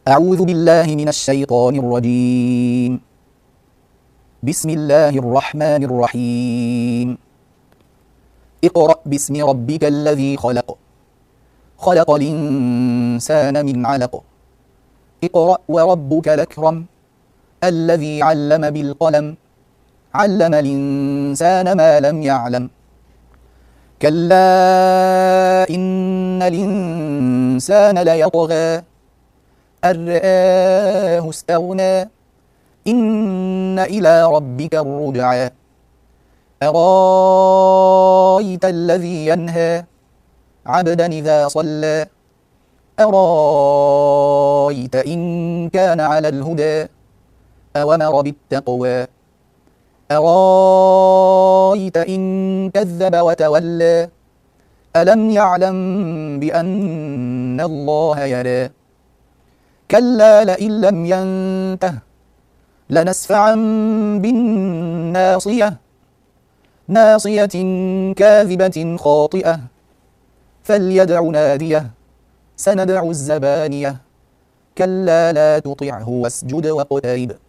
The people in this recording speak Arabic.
أعوذ بالله من الشيطان الرجيم. بسم الله الرحمن الرحيم. اقرأ باسم ربك الذي خلق. خلق الإنسان من علق. اقرأ وربك الأكرم الذي علم بالقلم علم الإنسان ما لم يعلم. كلا إن الإنسان ليطغى أن رآه استغنى إن إلى ربك الرجعى. أرايت الذي ينهى عبدا إذا صلى أرايت إن كان على الهدى أو أمر بالتقوى أرايت إن كذب وتولى ألم يعلم بأن الله يرى. كلا لئن لم ينته لنسفعا بالناصية ناصية كاذبة خاطئة فليدع ناديه سندع الزبانية. كلا لا تطعه واسجد واقترب